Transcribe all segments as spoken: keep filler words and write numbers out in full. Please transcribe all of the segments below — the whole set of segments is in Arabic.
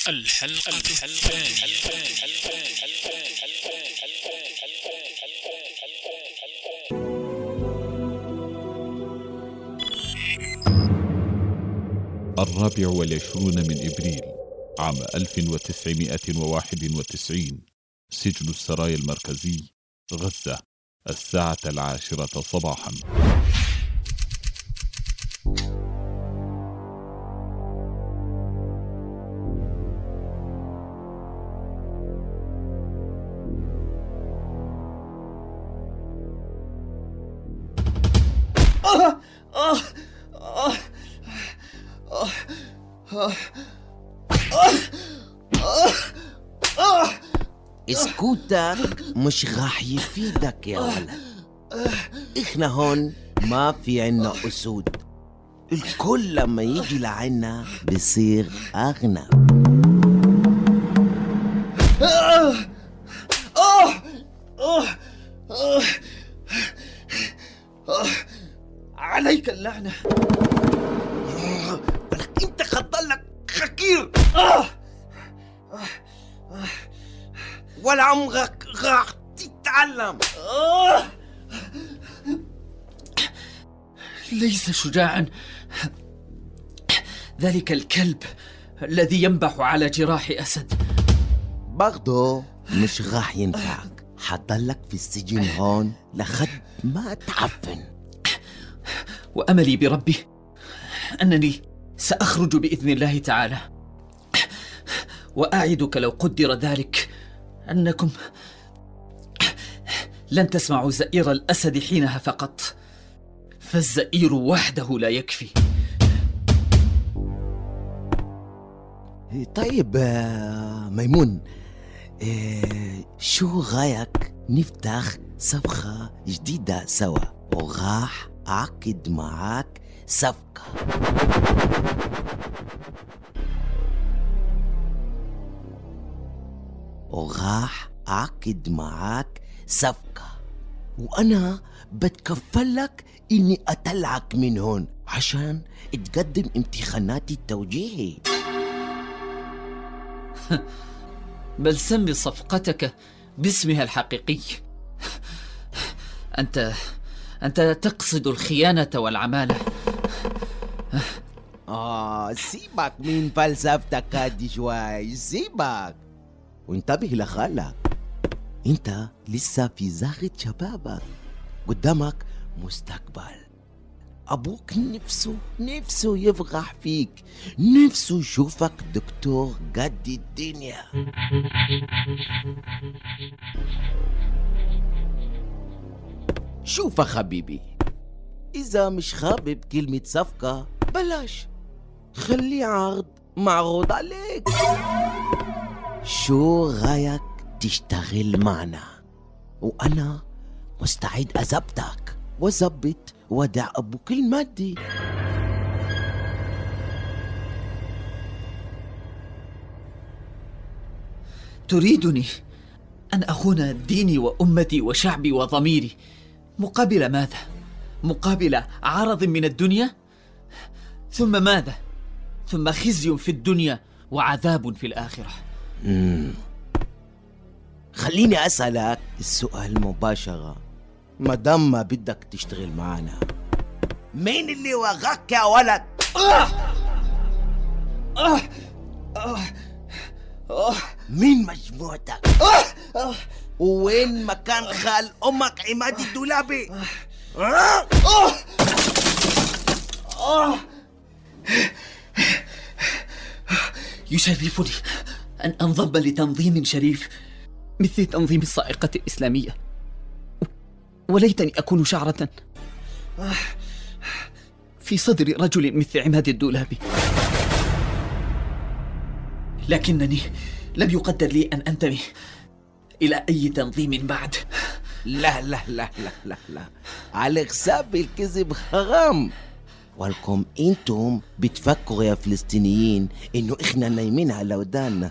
الحلقة الثانية. الرابع والعشرون من إبريل عام ألف وتسعمائة وواحد وتسعين، سجن السرايا المركزي، غزة، الساعة العاشرة صباحا. آه آه آه آه آه آه آه اسكوتك مش راح يفيدك يا ولد. احنا هون ما في عنا أسود، الكل لما يجي لعنا بصير أغنى. آه آه آه آه آه عليك اللعنة. آه ولك انت خطلك خكير. آه ولا عمرك راح تتعلم. آه ليس شجاعا ذلك الكلب الذي ينبح على جراح أسد. برضو مش راح ينفعك، حضلك في السجن هون لحد ما تعفن. وأملي بربي أنني سأخرج بإذن الله تعالى، وأعدك لو قدر ذلك أنكم لن تسمعوا زئير الأسد حينها فقط، فالزئير وحده لا يكفي. طيب ميمون، شو غايك نفتح صفقة جديدة سوا، وراح أعقد معاك صفقة. وراح أعقد معاك صفقة وأنا بتكفلك إني أطلعك من هون عشان تقدم امتحانات التوجيهي. بل سمي صفقتك باسمها الحقيقي. أنت أنت تقصد الخيانة والعمالة. آه سيبك من فلسفتك هادي شوي، سيبك وانتبه لخالك. انت لسه في زاغة شبابك، قدامك مستقبل. أبوك نفسه نفسه يفرح فيك، نفسه يشوفك دكتور قد الدنيا. شوف يا حبيبي، إذا مش حابب كلمة صفقة بلاش، خلي عرض معروض عليك. شو رايك تشتغل معنا وأنا مستعد أزبطك وزبط ودع أبوك المادي. تريدني أن أخون ديني وأمتي وشعبي وضميري مقابل ماذا؟ مقابل عرض من الدنيا؟ ثم ماذا؟ ثم خزي في الدنيا وعذاب في الآخرة. مم. خليني أسألك السؤال مباشرة، مادام ما بدك تشتغل معنا، مين اللي وغاك يا ولد؟ آه! آه! آه! آه! مين مجموعتك؟ آه! آه! وين مكان خال أمك عماد الدولابي؟ آه! آه! آه! يشرفني أن أنضم لتنظيم شريف مثل تنظيم الصاعقة الإسلامية، وليتني أكون شعرة في صدر رجل مثل عماد الدولابي، لكنني لم يقدر لي أن أنتمي إلى أي تنظيم بعد. لا لا لا لا لا لا، على حساب الكذب حرام. ولكم انتم بتفكروا يا فلسطينيين انه احنا نايمين على ودانا.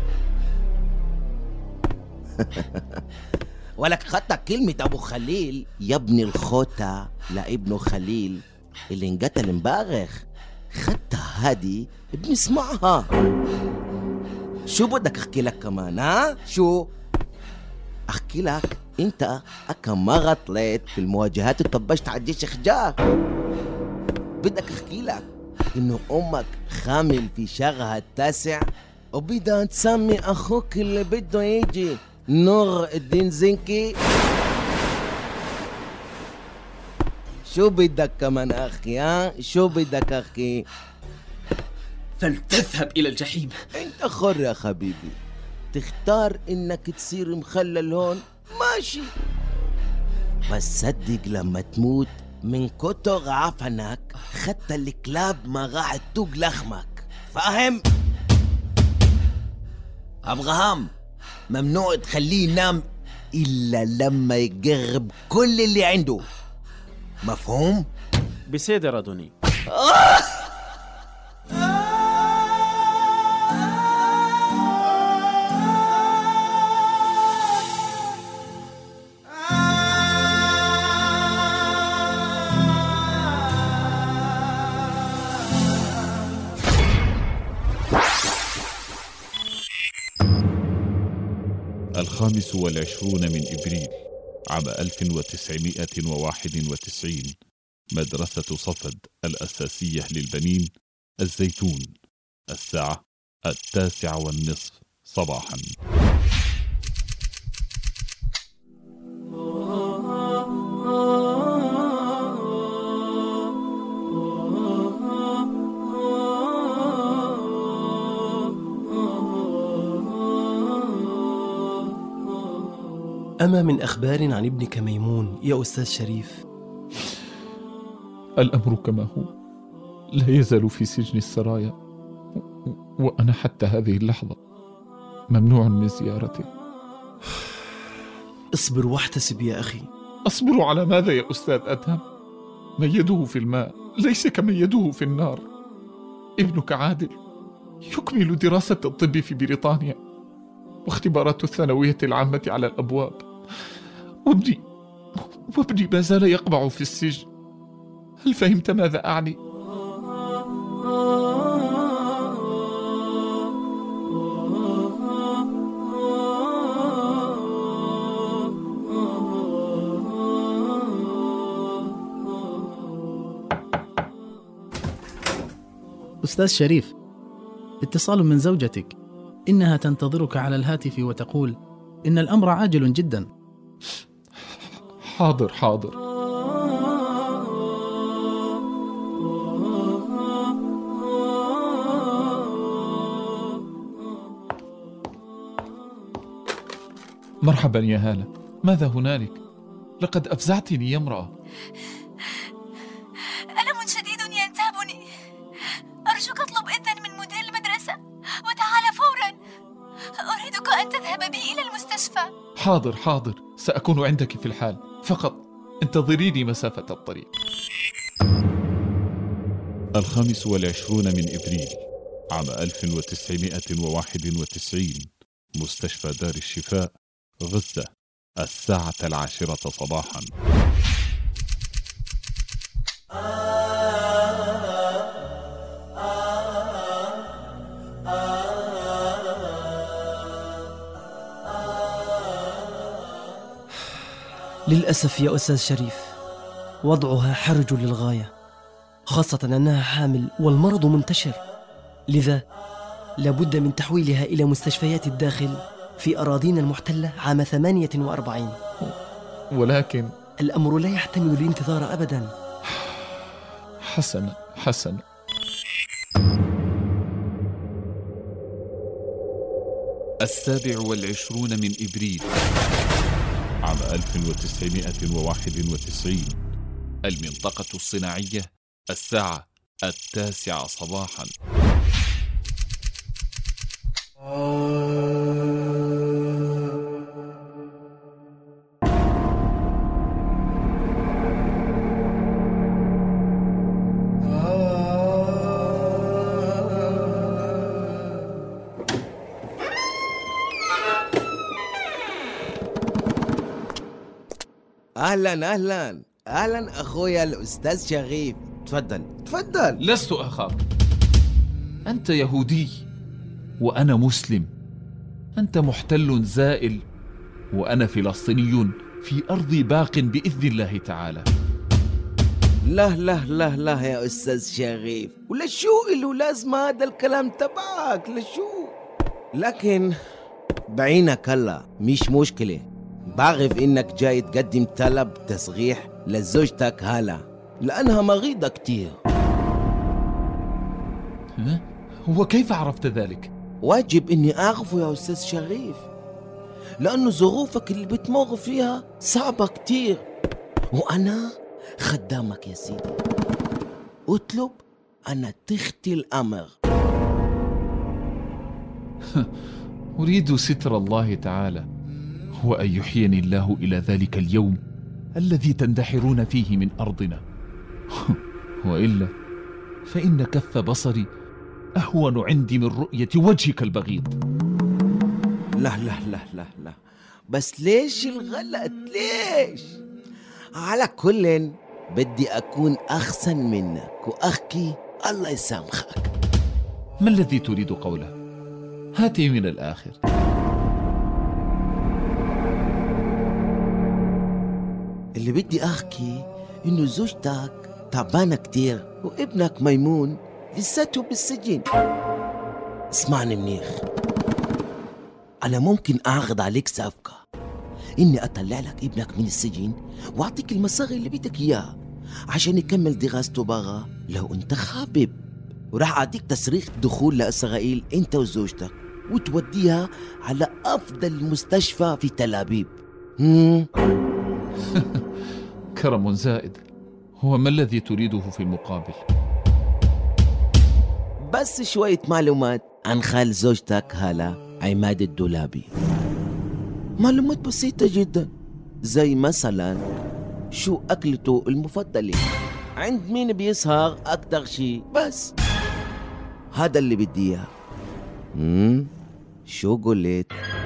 ولك خطة كلمة ابو خليل يا ابن الخوتة لابنه خليل اللي انقتل امبارح، خطة هادي بنسمعها. شو بدك احكي لك كمان؟ ها شو احكي لك؟ انت اكا ما غطلت في المواجهات وطبشت على الجيش خجار. بدك احكي لك انه امك خامل في شهرها التاسع وبدها تسمي اخوك اللي بده يجي نور الدين زنكي. شو بدك كمان اخي؟ ها شو بدك اخي؟ فلتذهب الى الجحيم. انت حر يا حبيبي، تختار انك تصير مخلل هون ماشي، بس صدق لما تموت من كتر عفنك حتى الكلاب ما راح تدوق لخمك، فاهم؟ ابراهام ممنوع تخليه ينام الا لما يقرب كل اللي عنده، مفهوم؟ بصدر أدوني. الخامس والعشرون من إبريل عام ألف وتسعمائة وواحد وتسعين، مدرسة صفد الأساسية للبنين الزيتون، الساعة التاسعة والنصف صباحا. أما من أخبار عن ابنك ميمون يا أستاذ شريف؟ الأمر كما هو، لا يزال في سجن السرايا، وأنا حتى هذه اللحظة ممنوع من زيارته. اصبر واحتسب يا أخي. أصبر على ماذا يا أستاذ أدهم؟ من يده في الماء ليس كمن يده في النار. ابنك عادل يكمل دراسة الطب في بريطانيا، واختبارات الثانوية العامة على الأبواب، وابني وابني ما زال يقبع في السجن. هل فهمت ماذا أعني؟ أستاذ شريف، اتصال من زوجتك، إنها تنتظرك على الهاتف وتقول إن الأمر عاجل جدا. حاضر حاضر. مرحبا يا هالة، ماذا هنالك؟ لقد أفزعتني يا امرأة. ألم شديد ينتابني، أرجوك اطلب إذنا من مدير المدرسة وتعال فورا، أريدك أن تذهب بي إلى المستشفى. حاضر حاضر، سأكون عندك في الحال، فقط انتظريني مسافة الطريق. الخامس والعشرون من إبريل عام ألف وتسعمائة وواحد وتسعين، مستشفى دار الشفاء، غزة، الساعة العاشرة صباحا. للأسف يا أستاذ شريف، وضعها حرج للغاية، خاصة أنها حامل والمرض منتشر، لذا لابد من تحويلها إلى مستشفيات الداخل في أراضينا المحتلة عام ثمانية وأربعين. ولكن الأمر لا يحتمل الانتظار أبدا. حسنا حسنا. السابع والعشرون من إبريل عام ألف وتسعمائة وواحد وتسعين، المنطقة الصناعية، الساعة التاسعة صباحا. أهلا أهلا أهلا أخويا الأستاذ شريف، تفضل تفضل. لست أخاك، أنت يهودي، وأنا مسلم. أنت محتل زائل وأنا فلسطيني في أرضي باق بإذن الله تعالى. لا لا لا لا يا أستاذ شريف، ولا شو إله لازمة هذا الكلام تبعك؟ لشو؟ لكن بعينك هلا مش مشكلة، بعرف إنك جاي تقدم طلب تصريح لزوجتك هلا لأنها مريضة كتير. ها؟ وكيف عرفت ذلك؟ واجب إني أعرفه يا أستاذ شريف، لأنه ظروفك اللي بتمر فيها صعبة كتير، وأنا خدامك يا سيدي. اطلب أنا تختي الأمر. أريد ستر الله تعالى، وأن يحييني الله إلى ذلك اليوم الذي تندحرون فيه من أرضنا، وإلا فإن كف بصري أهون عندي من رؤية وجهك البغيض. لا لا لا لا لا، بس ليش الغلط؟ ليش؟ على كل بدي أكون أحسن منك وأحكي الله يسامحك. ما الذي تريد قوله؟ هاتي من الآخر. اللي بدي أحكي إنه زوجتك تعبانة كتير وابنك ميمون لساته بالسجن. اسمعني منيح، أنا ممكن أعرض عليك صفقة إني أطلع لك ابنك من السجن وأعطيك المصاري اللي بدك إياه عشان يكمل دراسته برا لو أنت حابب، وراح أعطيك تصريح دخول لإسرائيل أنت وزوجتك وتوديها على أفضل مستشفى في تل أبيب. كرم زائد. هو ما الذي تريده في المقابل؟ بس شوية معلومات عن خال زوجتك هلا عماد الدولابي، معلومات بسيطة جدا، زي مثلا شو أكلته المفضلة، عند مين بيسهر أكتر شي، بس هذا اللي بدي إياه. امم شو قلت؟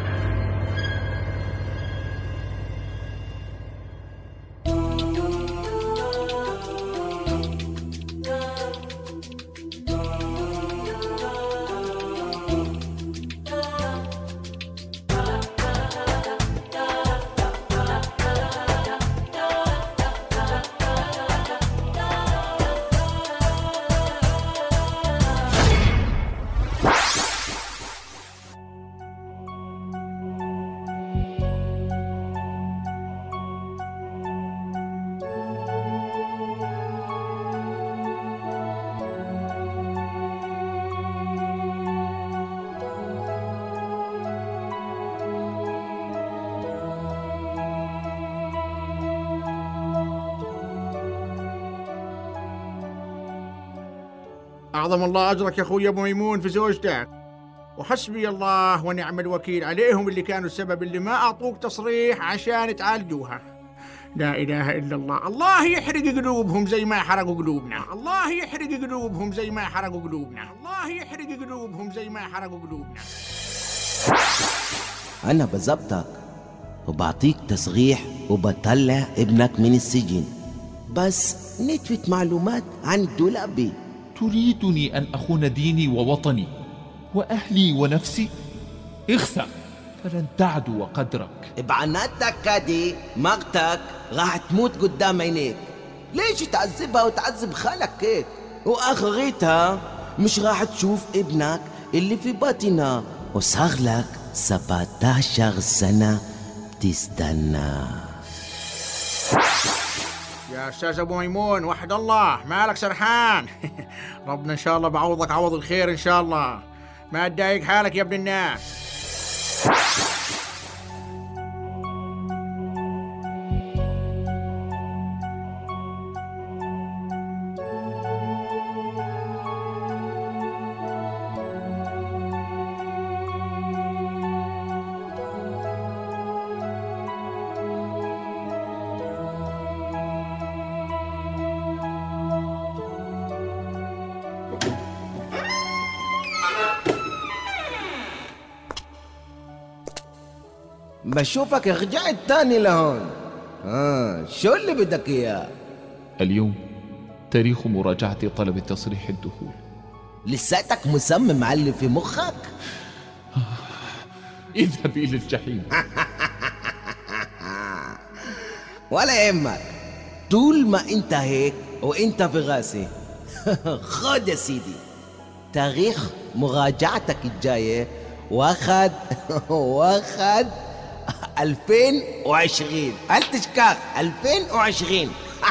أعظم الله أجرك يا أخوي أبو ميمون في زوجتك، وحسبي الله ونعم الوكيل عليهم اللي كانوا السبب اللي ما أعطوك تصريح عشان تعالجوها. لا إله إلا الله. الله يحرق قلوبهم زي ما حرقوا قلوبنا، الله يحرق قلوبهم زي ما حرقوا قلوبنا، الله يحرق قلوبهم زي ما حرقوا قلوبنا. أنا بزبطك وبعطيك تصريح وبطلع ابنك من السجن، بس نتفت معلومات عن الدولابي. تريدني أن أخون ديني ووطني وأهلي ونفسي؟ اخسأ فلن تعدو قدرك. بعناتك هذه مرتك راح تموت قدام عينيك، ليش تعذبها وتعذب خالك هيك؟ وآخرتها مش راح تشوف ابنك اللي في باطنها، وصار لك سبعتاشر سنة بتستنى. يا أستاذ أبو ميمون وحد الله، مالك سرحان؟ ربنا إن شاء الله بعوضك عوض الخير إن شاء الله، ما تضايق حالك يا ابن الناس. بشوفك رجعت تاني لهون. آه شو اللي بدك إياه؟ اليوم تاريخ مراجعة طلب تصريح الدخول. لساتك مصمم معلم في مخك؟ اذهب إلى الجحيم. ولا يهمك، طول ما انت هيك وانت في غاسي. خد يا سيدي تاريخ مراجعتك الجاية، واخد واخد ألفين وعشرين. هل تشكاك ألفين وعشرين؟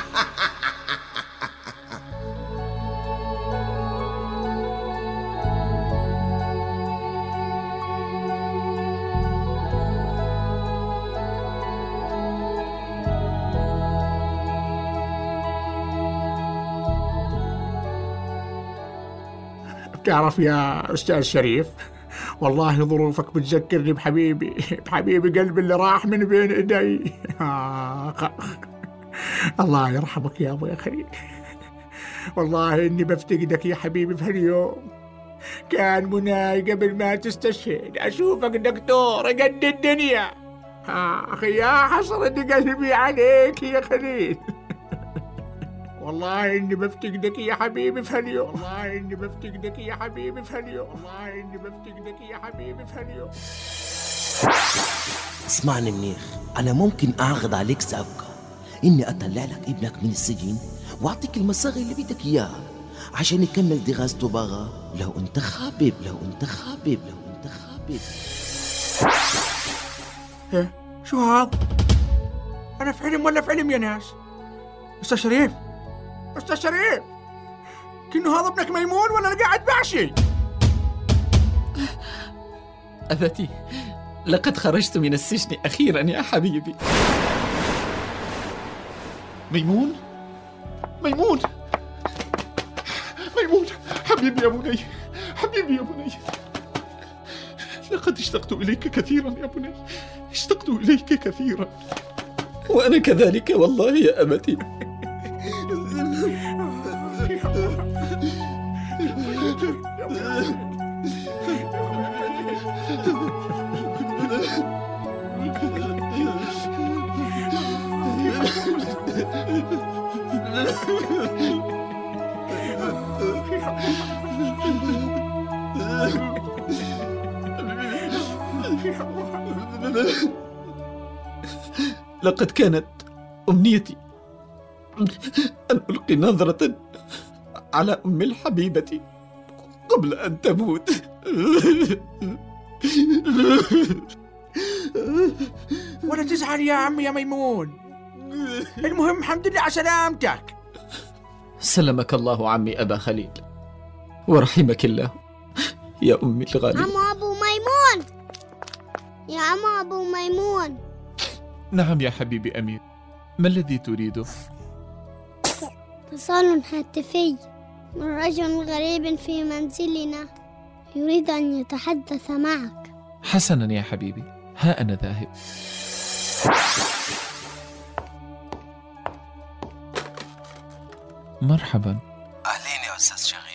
تعرف يا أستاذ شريف، والله ظروفك بتذكرني بحبيبي بحبيبي قلبي اللي راح من بين ايدي. الله يرحمك يا ابو يا خليل، والله اني بفتقدك يا حبيبي في هاليوم. كان مناي قبل ما تستشهد اشوفك دكتور قد الدنيا. اخي يا حسرة قلبي عليك يا خليل. والله اني بفتقدك يا حبيبي في هاليوم، والله اني بفتقدك يا حبيبي في هاليوم، والله اني بفتقدك يا حبيبي في هاليوم. اسمعني منيخ، انا ممكن اعرض عليك صفقة اني اطلع لك ابنك من السجن واعطيك المصاري اللي بدك اياه عشان يكمل دراسته برا، لو انت حابب لو انت حابب لو انت حابب. ايه شو هذا؟ انا في حلم ولا في علم يا ناس؟ استاذ شريف، أستاذ شريف، كأنه هذا ابنك ميمون ولا أنا قاعد بعشي؟ أبتي، لقد خرجت من السجن أخيرا يا حبيبي. ميمون ميمون ميمون حبيبي يا بني، حبيبي يا بني، لقد اشتقت إليك كثيرا يا بني، اشتقت إليك كثيرا. وأنا كذلك والله يا أبتي. لقد كانت أمنيتي أن ألقي نظرة على أم الحبيبة قبل أن تموت. ولا تزعل يا عمي يا ميمون، المهم الحمد لله على سلامتك. سلمك الله عمي أبا خليل، ورحمك الله يا أمي الغالية. عمو أبو ميمون، يا عمو أبو ميمون. نعم يا حبيبي أمير، ما الذي تريده؟ اتصال هاتفي من رجل غريب في منزلنا يريد أن يتحدث معك. حسنا يا حبيبي، ها أنا ذاهب. مرحبا. أهلين يا أستاذ شريف.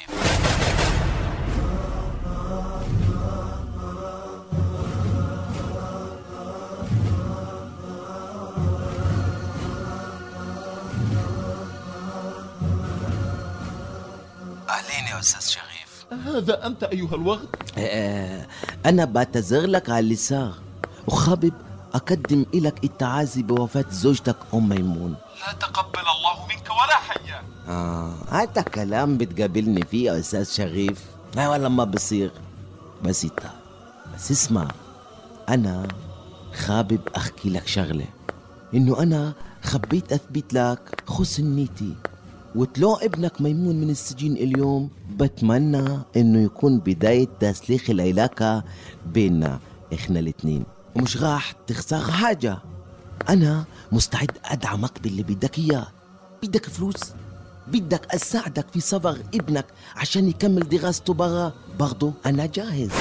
أهلين يا أستاذ شريف. هذا أنت أيها الوغد؟ آه أنا بعتذر لك على اللي صار، وخابب أقدم إلك التعازي بوفاة زوجتك أم ميمون. لا تقبل الله منك ولا حيا. آه هذا كلام بتقابلني فيه يا أستاذ شريف؟ لا والله ما بصير. بس انت بس اسمع، أنا خابب أحكي لك شغلة، إنه أنا خبيت أثبت لك حسن نيتي، وطلوع ابنك ميمون من السجن اليوم بتمنى إنه يكون بداية تسليخ العلاقة بيننا إحنا الاثنين، ومش راح تخسر حاجة. أنا مستعد أدعمك باللي بدك إياه. بدك فلوس؟ بدك أساعدك في صبر ابنك عشان يكمل دراسته برا؟ برضو أنا جاهز.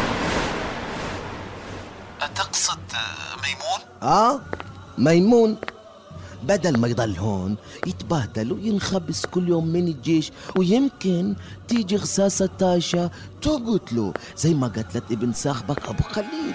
أتقصد ميمون؟ آه ميمون، بدل ما يضل هون يتبهدل وينخبس كل يوم من الجيش، ويمكن تيجي رصاصة طايشة تقتله زي ما قتلت ابن صاحبك أبو خليل.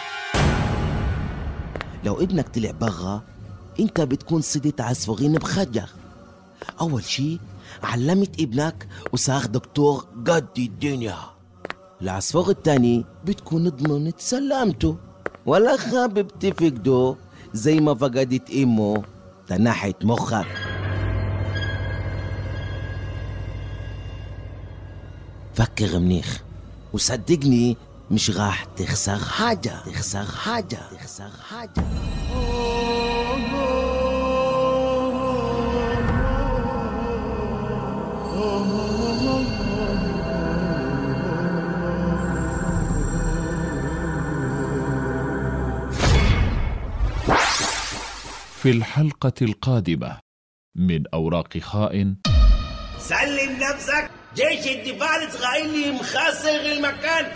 لو ابنك طلع برا انت بتكون صدت عصفورين بخجر. أول شي علمت ابنك وصار دكتور قد الدنيا. العصفور التاني بتكون ضمنت سلامته. ولا حابب تفقده زي ما فقدت امه تناحت مخك. فكر منيخ وصدقني مش راح تخسر حاجة تخسر حاجة تخسر حاجة. في الحلقة القادمة من أوراق خائن. سلم نفسك، جيش الدفاع الإسرائيلي مخسر المكان.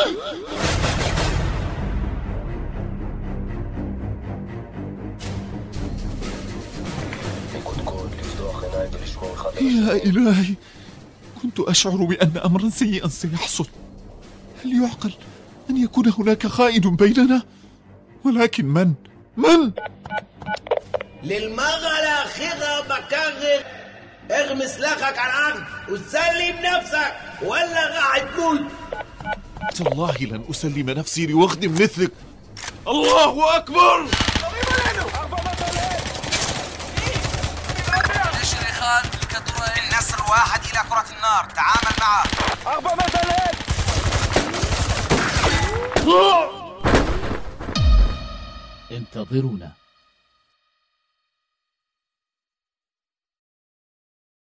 يا إلهي، كنت أشعر بأن أمرا سيئا سيحصل. هل يعقل أن يكون هناك خائن بيننا؟ ولكن من؟ من؟ للمرة الأخيرة بكرر، ارمي سلاحك على الأرض وسلم نفسك ولا راح تموت. تالله لن أسلم نفسي لوغد مثلك. الله أكبر! تشري خالد الكدرين النسر واحد إلى كرة النار، تعامل معه. أربع مثلين. انتظرونا.